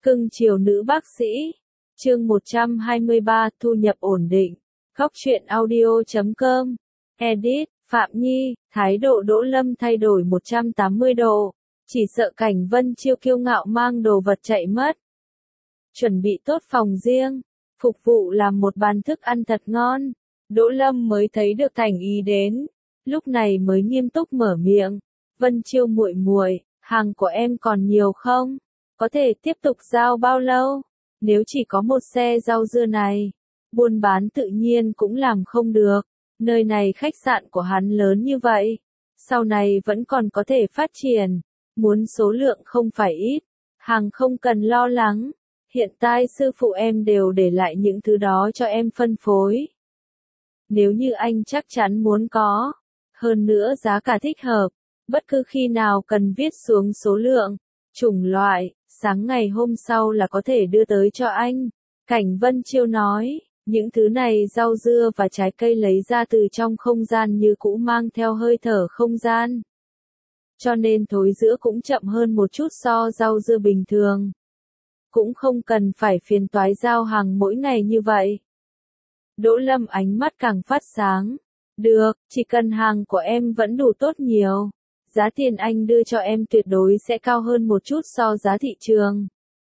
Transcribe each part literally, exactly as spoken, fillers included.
Cưng chiều nữ bác sĩ. Chương một trăm hai mươi ba, thu nhập ổn định. Góc truyện audio chấm com. Edit, Phạm Nhi, thái độ Đỗ Lâm thay đổi một trăm tám mươi độ. Chỉ sợ Cảnh Vân Chiêu kiêu ngạo mang đồ vật chạy mất. Chuẩn bị tốt phòng riêng, phục vụ làm một bàn thức ăn thật ngon. Đỗ Lâm mới thấy được thành ý đến, lúc này mới nghiêm túc mở miệng. Vân Chiêu muội muội, hàng của em còn nhiều không? Có thể tiếp tục giao bao lâu? Nếu chỉ có một xe rau dưa này, buôn bán tự nhiên cũng làm không được. Nơi này khách sạn của hắn lớn như vậy, sau này vẫn còn có thể phát triển. Muốn số lượng không phải ít, hàng không cần lo lắng. Hiện tại sư phụ em đều để lại những thứ đó cho em phân phối. Nếu như anh chắc chắn muốn có, hơn nữa giá cả thích hợp, bất cứ khi nào cần viết xuống số lượng, chủng loại, sáng ngày hôm sau là có thể đưa tới cho anh. Cảnh Vân Chiêu nói, những thứ này rau dưa và trái cây lấy ra từ trong không gian như cũ mang theo hơi thở không gian. Cho nên thối rữa cũng chậm hơn một chút so rau dưa bình thường. Cũng không cần phải phiền toái giao hàng mỗi ngày như vậy. Đỗ Lâm ánh mắt càng phát sáng. Được, chỉ cần hàng của em vẫn đủ tốt nhiều. Giá tiền anh đưa cho em tuyệt đối sẽ cao hơn một chút so giá thị trường.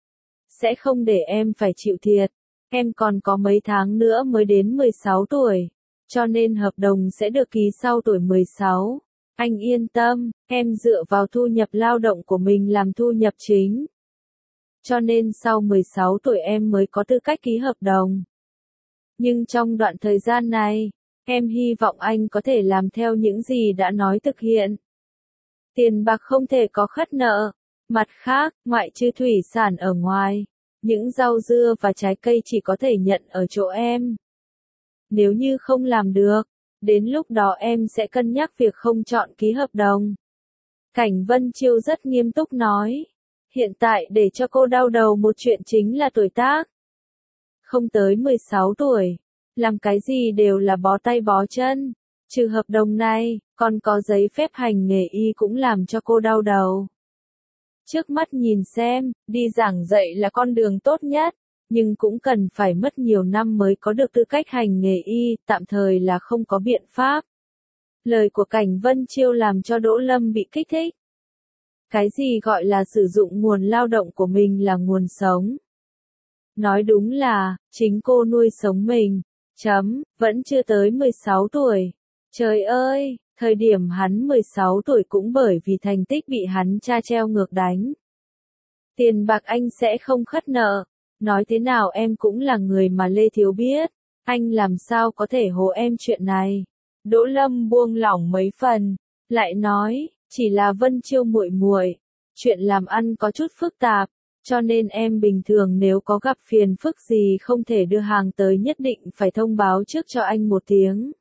Sẽ không để em phải chịu thiệt. Em còn có mấy tháng nữa mới đến mười sáu tuổi. Cho nên hợp đồng sẽ được ký sau tuổi mười sáu. Anh yên tâm, em dựa vào thu nhập lao động của mình làm thu nhập chính. Cho nên sau mười sáu tuổi em mới có tư cách ký hợp đồng. Nhưng trong đoạn thời gian này, em hy vọng anh có thể làm theo những gì đã nói thực hiện. Tiền bạc không thể có khất nợ. Mặt khác, ngoại trừ thủy sản ở ngoài, những rau dưa và trái cây chỉ có thể nhận ở chỗ em. Nếu như không làm được, đến lúc đó em sẽ cân nhắc việc không chọn ký hợp đồng. Cảnh Vân Chiêu rất nghiêm túc nói. Hiện tại để cho cô đau đầu một chuyện chính là tuổi tác. Không tới mười sáu tuổi, làm cái gì đều là bó tay bó chân. Trừ hợp đồng này, còn có giấy phép hành nghề y cũng làm cho cô đau đầu. Trước mắt nhìn xem, đi giảng dạy là con đường tốt nhất, nhưng cũng cần phải mất nhiều năm mới có được tư cách hành nghề y, tạm thời là không có biện pháp. Lời của Cảnh Vân Chiêu làm cho Đỗ Lâm bị kích thích. Cái gì gọi là sử dụng nguồn lao động của mình là nguồn sống? Nói đúng là, chính cô nuôi sống mình. Chấm, vẫn chưa tới mười sáu tuổi. Trời ơi, thời điểm hắn mười sáu tuổi cũng bởi vì thành tích bị hắn cha treo ngược đánh. Tiền bạc anh sẽ không khất nợ. Nói thế nào em cũng là người mà Lê Thiếu biết. Anh làm sao có thể hố em chuyện này? Đỗ Lâm buông lỏng mấy phần, lại nói, chỉ là Vân Chiêu muội muội, chuyện làm ăn có chút phức tạp, cho nên em bình thường nếu có gặp phiền phức gì không thể đưa hàng tới nhất định phải thông báo trước cho anh một tiếng.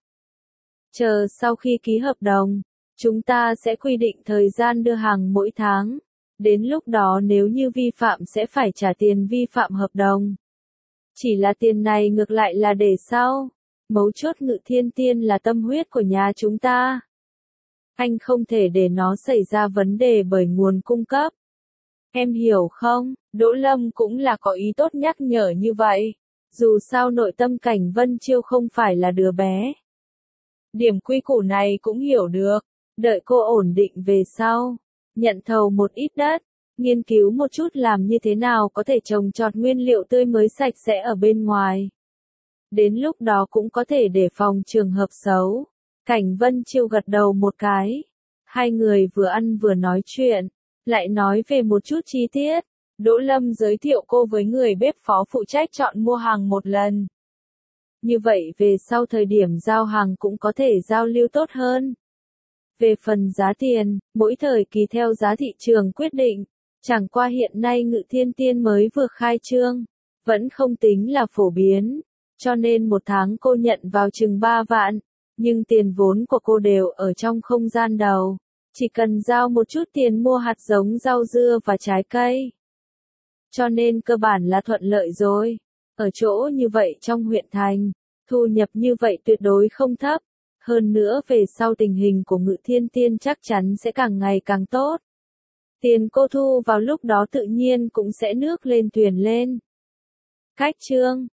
Chờ sau khi ký hợp đồng, chúng ta sẽ quy định thời gian đưa hàng mỗi tháng. Đến lúc đó nếu như vi phạm sẽ phải trả tiền vi phạm hợp đồng. Chỉ là tiền này ngược lại là để sau. Mấu chốt Ngự Thiên Tiên là tâm huyết của nhà chúng ta. Anh không thể để nó xảy ra vấn đề bởi nguồn cung cấp. Em hiểu không? Đỗ Lâm cũng là có ý tốt nhắc nhở như vậy. Dù sao nội tâm Cảnh Vân Chiêu không phải là đứa bé. Điểm quy củ này cũng hiểu được. Đợi cô ổn định về sau. Nhận thầu một ít đất. Nghiên cứu một chút làm như thế nào có thể trồng trọt nguyên liệu tươi mới sạch sẽ ở bên ngoài. Đến lúc đó cũng có thể đề phòng trường hợp xấu. Cảnh Vân Chiêu gật đầu một cái. Hai người vừa ăn vừa nói chuyện. Lại nói về một chút chi tiết. Đỗ Lâm giới thiệu cô với người bếp phó phụ trách chọn mua hàng một lần. Như vậy về sau thời điểm giao hàng cũng có thể giao lưu tốt hơn. Về phần giá tiền, mỗi thời kỳ theo giá thị trường quyết định. Chẳng qua hiện nay Ngự Thiên Tiên mới vừa khai trương. Vẫn không tính là phổ biến. Cho nên một tháng cô nhận vào chừng ba vạn. Nhưng tiền vốn của cô đều ở trong không gian đầu. Chỉ cần giao một chút tiền mua hạt giống rau dưa và trái cây. Cho nên cơ bản là thuận lợi rồi. Ở chỗ như vậy trong huyện thành, thu nhập như vậy tuyệt đối không thấp. Hơn nữa về sau tình hình của Ngự Thiên Tiên chắc chắn sẽ càng ngày càng tốt. Tiền cô thu vào lúc đó tự nhiên cũng sẽ nước lên thuyền lên. Cách chương